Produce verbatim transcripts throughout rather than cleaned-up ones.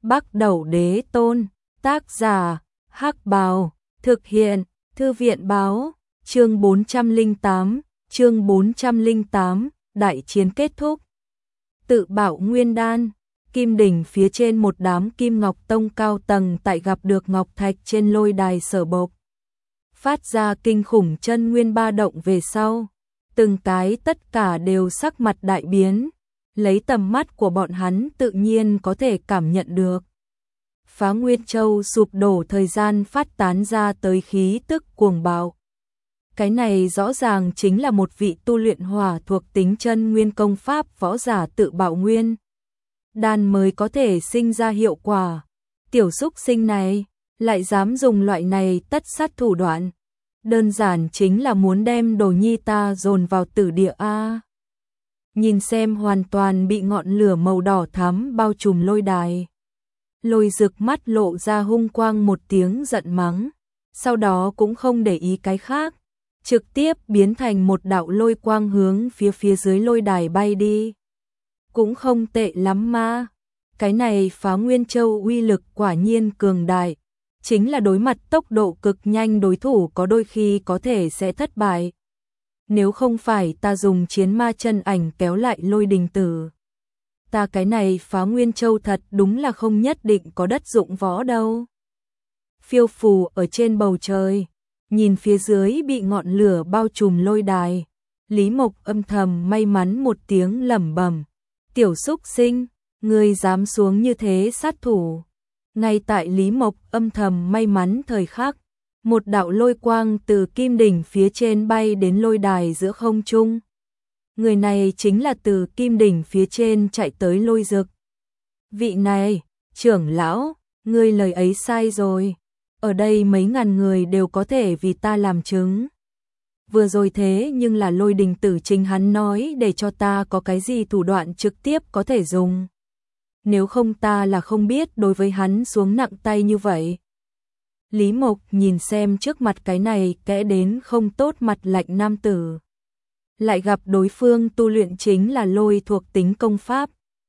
Bắc Đẩu Đế Tôn, tác giả, Hắc Bào, thực hiện, Thư viện báo, chương bốn trăm lẻ tám, chương bốn trăm lẻ tám, đại chiến kết thúc. Tự bảo nguyên đan, kim đỉnh phía trên một đám kim ngọc tông cao tầng tại gặp được ngọc thạch trên lôi đài sở bộc. Phát ra kinh khủng chân nguyên ba động về sau, từng cái tất cả đều sắc mặt đại biến, lấy tầm mắt của bọn hắn tự nhiên có thể cảm nhận được. Phá Nguyên Châu sụp đổ thời gian phát tán ra tới khí tức cuồng bạo. Cái này rõ ràng chính là một vị tu luyện hỏa thuộc tính chân nguyên công pháp võ giả tự bạo nguyên đan mới có thể sinh ra hiệu quả. Tiểu xúc sinh này lại dám dùng loại này tất sát thủ đoạn, đơn giản chính là muốn đem đồ nhi ta dồn vào tử địa a. Nhìn xem hoàn toàn bị ngọn lửa màu đỏ thắm bao trùm lôi đài, Lôi Dực mắt lộ ra hung quang một tiếng giận mắng, sau đó cũng không để ý cái khác, trực tiếp biến thành một đạo lôi quang hướng phía phía dưới lôi đài bay đi. Cũng không tệ lắm mà, cái này Phá Nguyên Châu uy lực quả nhiên cường đại, chính là đối mặt tốc độ cực nhanh đối thủ có đôi khi có thể sẽ thất bại. Nếu không phải ta dùng chiến ma chân ảnh kéo lại Lôi Đình Tử, ta cái này Phá Nguyên Châu thật đúng là không nhất định có đất dụng võ đâu. Phiêu phù ở trên bầu trời, nhìn phía dưới bị ngọn lửa bao trùm lôi đài, Lý Mộc âm thầm may mắn một tiếng lẩm bẩm, tiểu xúc sinh, ngươi dám xuống như thế sát thủ. Ngay tại Lý Mộc âm thầm may mắn thời khắc, một đạo lôi quang từ kim đỉnh phía trên bay đến lôi đài giữa không trung. Người này chính là từ kim đỉnh phía trên chạy tới Lôi Dực. Vị này, trưởng lão, ngươi lời ấy sai rồi. Ở đây mấy ngàn người đều có thể vì ta làm chứng. Vừa rồi thế nhưng là Lôi Đình Tử chính hắn nói để cho ta có cái gì thủ đoạn trực tiếp có thể dùng. Nếu không ta là không biết đối với hắn xuống nặng tay như vậy. Lý Mộc nhìn xem trước mặt cái này kẽ đến không tốt mặt lạnh nam tử. Lại gặp đối phương tu luyện chính là lôi thuộc tính công pháp.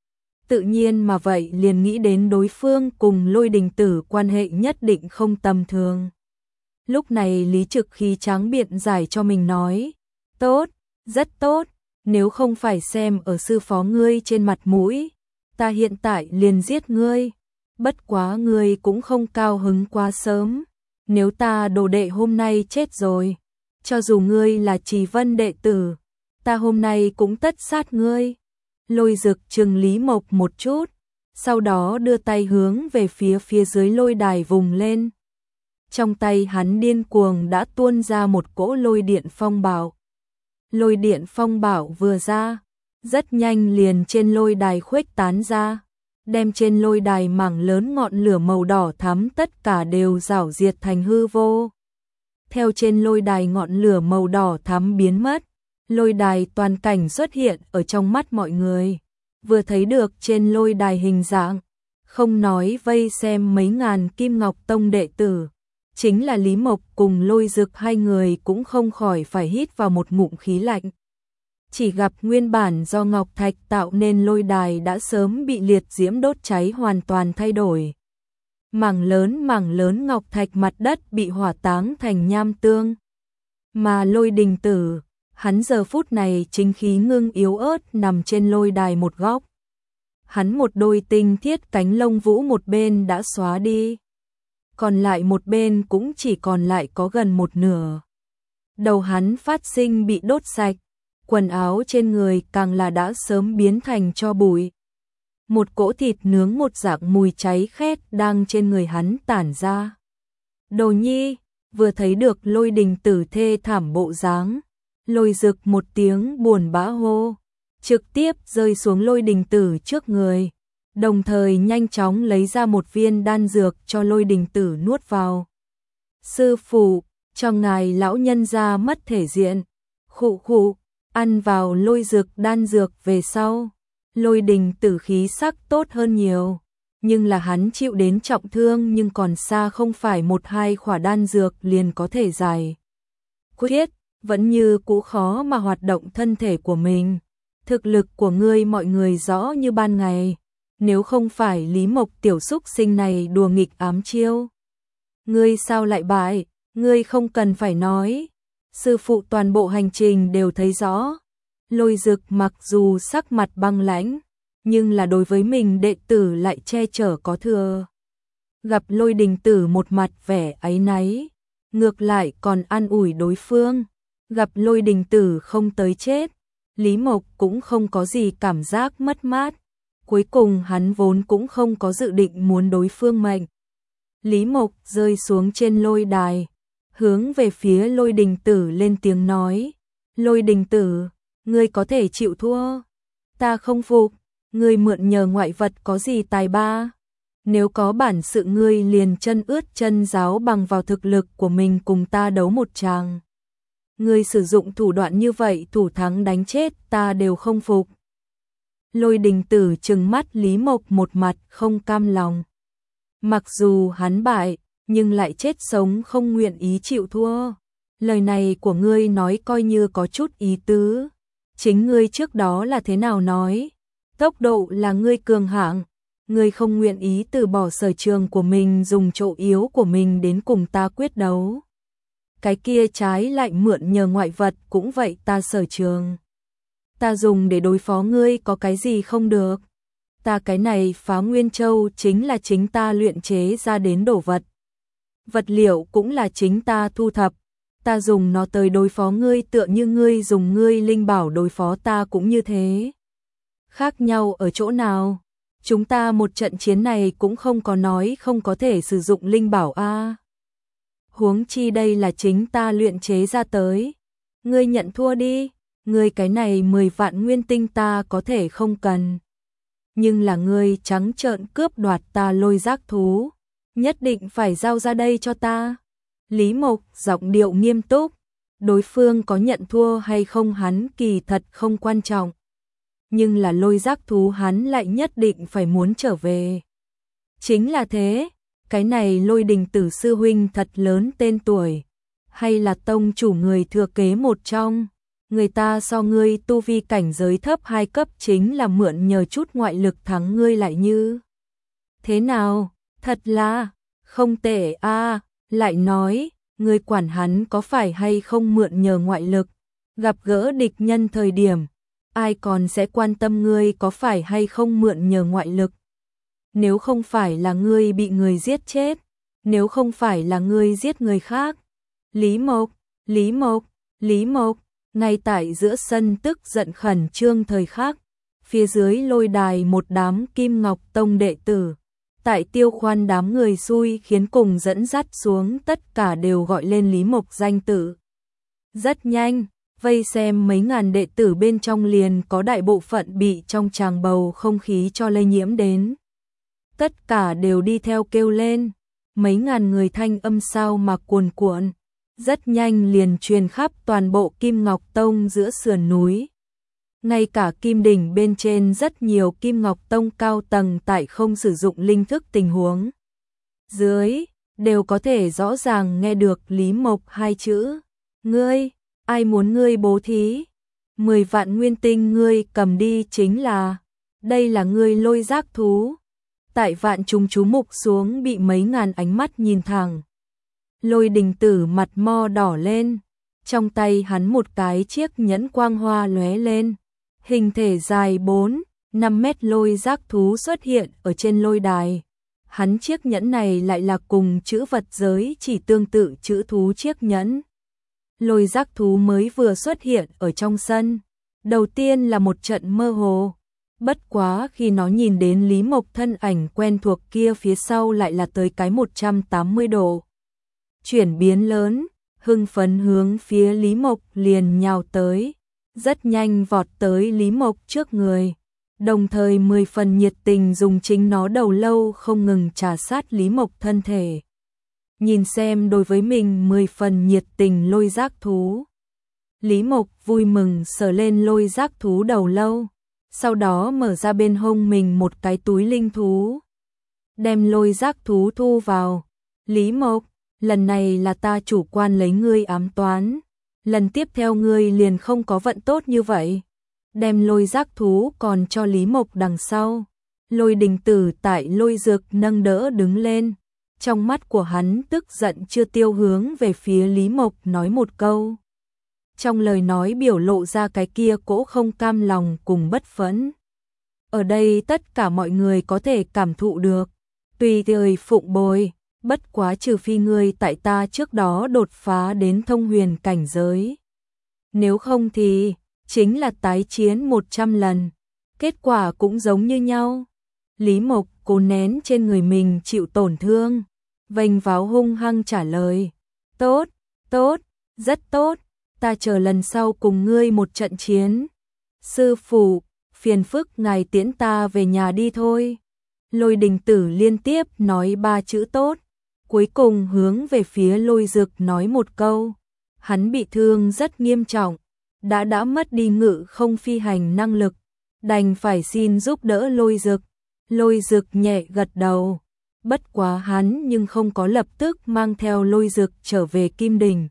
Tự nhiên mà vậy liền nghĩ đến đối phương cùng Lôi Đình Tử quan hệ nhất định không tầm thường. Lúc này Lý Trực khí tráng biện giải cho mình nói, tốt, rất tốt, nếu không phải xem ở sư phó ngươi trên mặt mũi, ta hiện tại liền giết ngươi. Bất quá ngươi cũng không cao hứng quá sớm, nếu ta đồ đệ hôm nay chết rồi, cho dù ngươi là Trì Vân đệ tử, ta hôm nay cũng tất sát ngươi. Lôi Dực trừng Lý Mộc một chút, sau đó đưa tay hướng về phía phía dưới lôi đài vùng lên. Trong tay hắn điên cuồng đã tuôn ra một cỗ lôi điện phong bảo. Lôi điện phong bảo vừa ra, rất nhanh liền trên lôi đài khuếch tán ra, đem trên lôi đài mảng lớn ngọn lửa màu đỏ thắm tất cả đều rảo diệt thành hư vô. Theo trên lôi đài ngọn lửa màu đỏ thắm biến mất, lôi đài toàn cảnh xuất hiện ở trong mắt mọi người. Vừa thấy được trên lôi đài hình dạng, không nói vây xem mấy ngàn Kim Ngọc Tông đệ tử, chính là Lý Mộc cùng Lôi Dực hai người cũng không khỏi phải hít vào một ngụm khí lạnh. Chỉ gặp nguyên bản do ngọc thạch tạo nên lôi đài đã sớm bị liệt diễm đốt cháy hoàn toàn thay đổi. Mảng lớn mảng lớn ngọc thạch mặt đất bị hỏa táng thành nham tương. Mà Lôi Đình Tử, hắn giờ phút này chính khí ngưng yếu ớt nằm trên lôi đài một góc. Hắn một đôi tinh thiết cánh lông vũ một bên đã xóa đi, còn lại một bên cũng chỉ còn lại có gần một nửa. Đầu hắn phát sinh bị đốt sạch, quần áo trên người càng là đã sớm biến thành tro bụi. Một cỗ thịt nướng một dạng mùi cháy khét đang trên người hắn tản ra. Đồ nhi, vừa thấy được Lôi Đình Tử thê thảm bộ dáng, Lôi Dực một tiếng buồn bã hô, trực tiếp rơi xuống Lôi Đình Tử trước người, đồng thời nhanh chóng lấy ra một viên đan dược cho Lôi Đình Tử nuốt vào. Sư phụ, cho ngài lão nhân gia mất thể diện. Khụ khụ, ăn vào Lôi Dực đan dược về sau, Lôi Đình Tử khí sắc tốt hơn nhiều, nhưng là hắn chịu đến trọng thương nhưng còn xa không phải một hai khỏa đan dược liền có thể giải quyết, vẫn như cũ khó mà hoạt động thân thể của mình. Thực lực của ngươi mọi người rõ như ban ngày, nếu không phải Lý Mộc tiểu xúc sinh này đùa nghịch ám chiêu. Ngươi sao lại bại, ngươi không cần phải nói. Sư phụ toàn bộ hành trình đều thấy rõ. Lôi Dực mặc dù sắc mặt băng lãnh, nhưng là đối với mình đệ tử lại che chở có thừa. Gặp Lôi Đình Tử một mặt vẻ áy náy, ngược lại còn an ủi đối phương. Gặp Lôi Đình Tử không tới chết, Lý Mộc cũng không có gì cảm giác mất mát. Cuối cùng hắn vốn cũng không có dự định muốn đối phương mệnh. Lý Mộc rơi xuống trên lôi đài, hướng về phía Lôi Đình Tử lên tiếng nói. Lôi Đình Tử, ngươi có thể chịu thua. Ta không phục, ngươi mượn nhờ ngoại vật có gì tài ba. Nếu có bản sự ngươi liền chân ướt chân ráo bằng vào thực lực của mình cùng ta đấu một tràng. Ngươi sử dụng thủ đoạn như vậy thủ thắng đánh chết ta đều không phục. Lôi Đình Tử trừng mắt Lý Mộc một mặt không cam lòng. Mặc dù hắn bại, nhưng lại chết sống không nguyện ý chịu thua. Lời này của ngươi nói coi như có chút ý tứ. Chính ngươi trước đó là thế nào nói? Tốc độ là ngươi cường hạng. Ngươi không nguyện ý từ bỏ sở trường của mình dùng chỗ yếu của mình đến cùng ta quyết đấu. Cái kia trái lại mượn nhờ ngoại vật cũng vậy ta sở trường. Ta dùng để đối phó ngươi có cái gì không được. Ta cái này Phá Nguyên Châu chính là chính ta luyện chế ra đến đồ vật. Vật liệu cũng là chính ta thu thập. Ta dùng nó tới đối phó ngươi tựa như ngươi dùng ngươi linh bảo đối phó ta cũng như thế. Khác nhau ở chỗ nào? Chúng ta một trận chiến này cũng không có nói không có thể sử dụng linh bảo a. Huống chi đây là chính ta luyện chế ra tới. Ngươi nhận thua đi, ngươi cái này mười vạn nguyên tinh ta có thể không cần. Nhưng là ngươi trắng trợn cướp đoạt ta lôi giác thú, nhất định phải giao ra đây cho ta. Lý Mộc giọng điệu nghiêm túc, đối phương có nhận thua hay không hắn kỳ thật không quan trọng. Nhưng là lôi giác thú hắn lại nhất định phải muốn trở về. Chính là thế, cái này Lôi Đình Tử sư huynh thật lớn tên tuổi, hay là tông chủ người thừa kế một trong, người ta so ngươi tu vi cảnh giới thấp hai cấp chính là mượn nhờ chút ngoại lực thắng ngươi lại như. Thế nào, thật là, không tệ a. Lại nói, ngươi quản hắn có phải hay không mượn nhờ ngoại lực, gặp gỡ địch nhân thời điểm, ai còn sẽ quan tâm ngươi có phải hay không mượn nhờ ngoại lực. Nếu không phải là ngươi bị người giết chết, nếu không phải là ngươi giết người khác. Lý Mộc, Lý Mộc, Lý Mộc, ngay tại giữa sân tức giận khẩn trương thời khắc, phía dưới lôi đài một đám Kim Ngọc Tông đệ tử, tại Tiêu Khoan đám người xui khiến cùng dẫn dắt xuống tất cả đều gọi lên Lý Mộc danh tự. Rất nhanh, vây xem mấy ngàn đệ tử bên trong liền có đại bộ phận bị trong tràng bầu không khí cho lây nhiễm đến. Tất cả đều đi theo kêu lên, mấy ngàn người thanh âm sao mà cuồn cuộn, rất nhanh liền truyền khắp toàn bộ Kim Ngọc Tông giữa sườn núi. Ngay cả Kim Đỉnh bên trên rất nhiều Kim Ngọc Tông cao tầng tại không sử dụng linh thức tình huống dưới, đều có thể rõ ràng nghe được Lý Mộc hai chữ. Ngươi, ai muốn ngươi bố thí? Mười vạn nguyên tinh ngươi cầm đi chính là, đây là ngươi lôi giác thú. Tại vạn chúng chú mục xuống bị mấy ngàn ánh mắt nhìn thẳng. Lôi Đình Tử mặt mo đỏ lên, trong tay hắn một cái chiếc nhẫn quang hoa lóe lên. Hình thể dài bốn, năm mét lôi giác thú xuất hiện ở trên lôi đài. Hắn chiếc nhẫn này lại là cùng chữ vật giới chỉ tương tự chữ thú chiếc nhẫn. Lôi giác thú mới vừa xuất hiện ở trong sân. Đầu tiên là một trận mơ hồ. Bất quá khi nó nhìn đến Lý Mộc thân ảnh quen thuộc kia phía sau lại là tới cái một trăm tám mươi độ. Chuyển biến lớn, hưng phấn hướng phía Lý Mộc liền nhào tới. Rất nhanh vọt tới Lý Mộc trước người, đồng thời mười phần nhiệt tình dùng chính nó đầu lâu không ngừng trà sát Lý Mộc thân thể. Nhìn xem đối với mình mười phần nhiệt tình lôi giác thú. Lý Mộc vui mừng sờ lên lôi giác thú đầu lâu, sau đó mở ra bên hông mình một cái túi linh thú. Đem lôi giác thú thu vào. Lý Mộc, lần này là ta chủ quan lấy ngươi ám toán. Lần tiếp theo ngươi liền không có vận tốt như vậy. Đem lôi giác thú còn cho Lý Mộc đằng sau. Lôi Đình Tử tại Lôi Dực nâng đỡ đứng lên, trong mắt của hắn tức giận chưa tiêu hướng về phía Lý Mộc nói một câu. Trong lời nói biểu lộ ra cái kia cỗ không cam lòng cùng bất phẫn. Ở đây tất cả mọi người có thể cảm thụ được, tùy thời phụng bồi, bất quá trừ phi ngươi tại ta trước đó đột phá đến thông huyền cảnh giới. Nếu không thì, chính là tái chiến một trăm lần, kết quả cũng giống như nhau. Lý Mộc cố nén trên người mình chịu tổn thương, vênh váo hung hăng trả lời. Tốt, tốt, rất tốt, ta chờ lần sau cùng ngươi một trận chiến. Sư phụ, phiền phức ngài tiễn ta về nhà đi thôi. Lôi Đình Tử liên tiếp nói ba chữ tốt, cuối cùng hướng về phía Lôi Dực nói một câu. Hắn bị thương rất nghiêm trọng, đã đã mất đi ngự không phi hành năng lực, đành phải xin giúp đỡ Lôi Dực. Lôi Dực nhẹ gật đầu, bất quá hắn nhưng không có lập tức mang theo Lôi Dực trở về Kim Đình.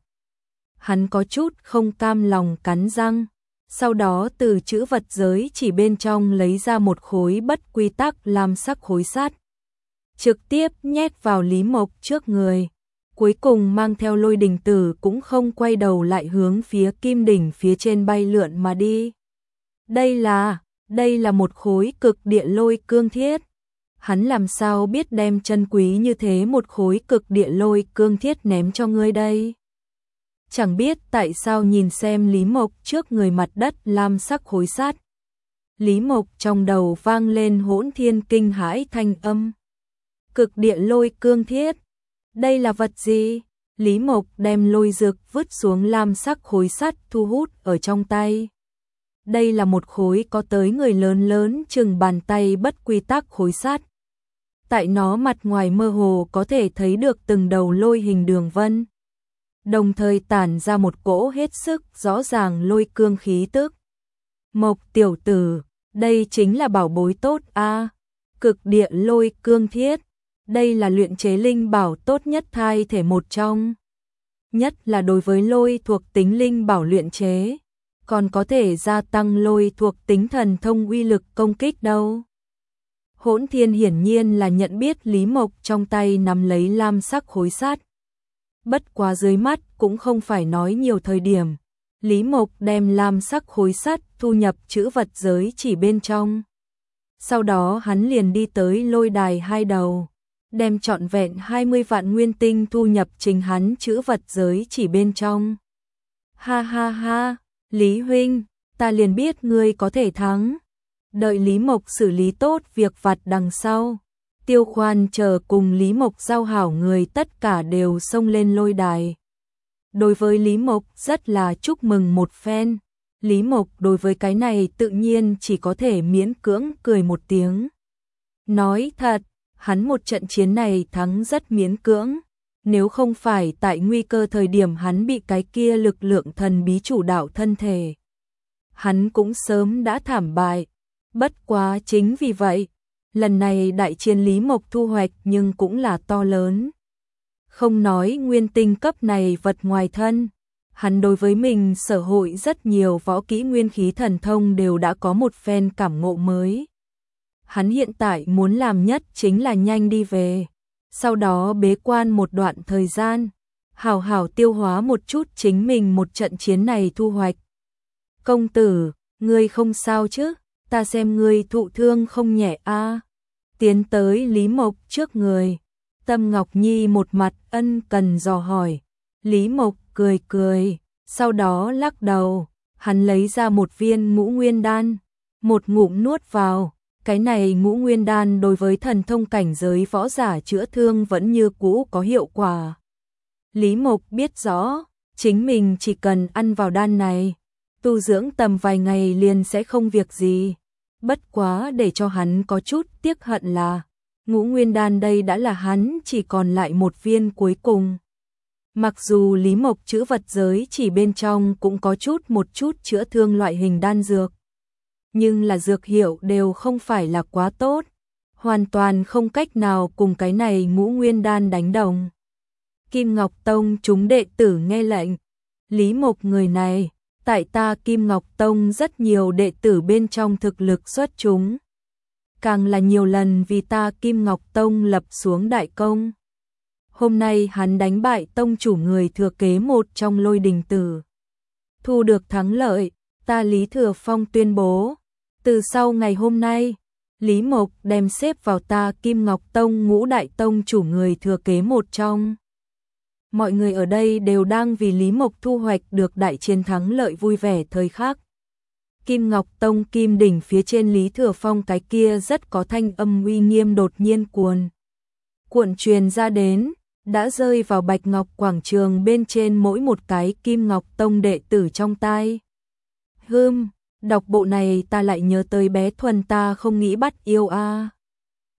Hắn có chút không cam lòng cắn răng, sau đó từ chữ vật giới chỉ bên trong lấy ra một khối bất quy tắc lam sắc khối sắt, trực tiếp nhét vào Lý Mộc trước người, cuối cùng mang theo Lôi Đình Tử cũng không quay đầu lại hướng phía Kim Đỉnh phía trên bay lượn mà đi. Đây là, đây là một khối cực địa lôi cương thiết. Hắn làm sao biết đem chân quý như thế một khối cực địa lôi cương thiết ném cho ngươi đây? Chẳng biết tại sao nhìn xem Lý Mộc trước người mặt đất lam sắc khối sắt. Lý Mộc trong đầu vang lên hỗn thiên kinh hãi thanh âm. Cực địa lôi cương thiết, đây là vật gì? Lý Mộc đem Lôi Dực vứt xuống lam sắc khối sắt thu hút ở trong tay. Đây là một khối có tới người lớn lớn chừng bàn tay bất quy tắc khối sắt. Tại nó mặt ngoài mơ hồ có thể thấy được từng đầu lôi hình đường vân, đồng thời tản ra một cỗ hết sức rõ ràng lôi cương khí tức. Mộc tiểu tử, đây chính là bảo bối tốt a, cực địa lôi cương thiết. Đây là luyện chế linh bảo tốt nhất thay thể một trong. Nhất là đối với lôi thuộc tính linh bảo luyện chế, còn có thể gia tăng lôi thuộc tính thần thông uy lực công kích đâu. Hỗn Thiên hiển nhiên là nhận biết Lý Mộc trong tay nắm lấy lam sắc khối sắt. Bất quá dưới mắt cũng không phải nói nhiều thời điểm. Lý Mộc đem lam sắc khối sắt thu nhập chữ vật giới chỉ bên trong. Sau đó hắn liền đi tới lôi đài hai đầu, đem trọn vẹn hai mươi vạn nguyên tinh thu nhập chính hắn chữ vật giới chỉ bên trong. Ha ha ha, Lý huynh, ta liền biết ngươi có thể thắng. Đợi Lý Mộc xử lý tốt việc vặt đằng sau, Tiêu Khoan chờ cùng Lý Mộc giao hảo người tất cả đều xông lên lôi đài. Đối với Lý Mộc rất là chúc mừng một phen. Lý Mộc đối với cái này tự nhiên chỉ có thể miễn cưỡng cười một tiếng. Nói thật, hắn một trận chiến này thắng rất miễn cưỡng. Nếu không phải tại nguy cơ thời điểm hắn bị cái kia lực lượng thần bí chủ đạo thân thể, hắn cũng sớm đã thảm bại. Bất quá chính vì vậy, lần này đại chiến Lý Mộc thu hoạch nhưng cũng là to lớn. Không nói nguyên tinh cấp này vật ngoài thân, hắn đối với mình sở hội rất nhiều võ kỹ nguyên khí thần thông đều đã có một phen cảm ngộ mới. Hắn hiện tại muốn làm nhất chính là nhanh đi về, sau đó bế quan một đoạn thời gian, hảo hảo tiêu hóa một chút chính mình một trận chiến này thu hoạch. Công tử, ngươi không sao chứ? Ta xem ngươi thụ thương không nhẹ a. Tiến tới Lý Mộc trước người, Tâm Ngọc Nhi một mặt ân cần dò hỏi. Lý Mộc cười cười, sau đó lắc đầu, hắn lấy ra một viên ngũ nguyên đan, một ngụm nuốt vào. Cái này ngũ nguyên đan đối với thần thông cảnh giới võ giả chữa thương vẫn như cũ có hiệu quả. Lý Mộc biết rõ, chính mình chỉ cần ăn vào đan này, tu dưỡng tầm vài ngày liền sẽ không việc gì. Bất quá để cho hắn có chút tiếc hận là, ngũ nguyên đan đây đã là hắn chỉ còn lại một viên cuối cùng. Mặc dù Lý Mộc chữ vật giới chỉ bên trong cũng có chút một chút chữa thương loại hình đan dược, nhưng là dược hiệu đều không phải là quá tốt, hoàn toàn không cách nào cùng cái này ngũ nguyên đan đánh đồng. Kim Ngọc Tông chúng đệ tử nghe lệnh, Lý Mộc người này, tại ta Kim Ngọc Tông rất nhiều đệ tử bên trong thực lực xuất chúng. càng là nhiều lần vì ta Kim Ngọc Tông lập xuống đại công. Hôm nay hắn đánh bại tông chủ người thừa kế một trong Lôi Đình Tử. Thu được thắng lợi, ta Lý Thừa Phong tuyên bố, từ sau ngày hôm nay, Lý Mộc đem xếp vào ta Kim Ngọc Tông ngũ đại tông chủ người thừa kế một trong. Mọi người ở đây đều đang vì Lý Mộc thu hoạch được đại chiến thắng lợi vui vẻ thời khắc. Kim Ngọc Tông kim đỉnh phía trên Lý Thừa Phong cái kia rất có thanh âm uy nghiêm đột nhiên cuồn. Cuộn truyền ra đến, đã rơi vào Bạch Ngọc quảng trường bên trên mỗi một cái Kim Ngọc Tông đệ tử trong tai. Hừm, đọc bộ này ta lại nhớ tới bé Thuần ta không nghĩ bắt yêu a. À.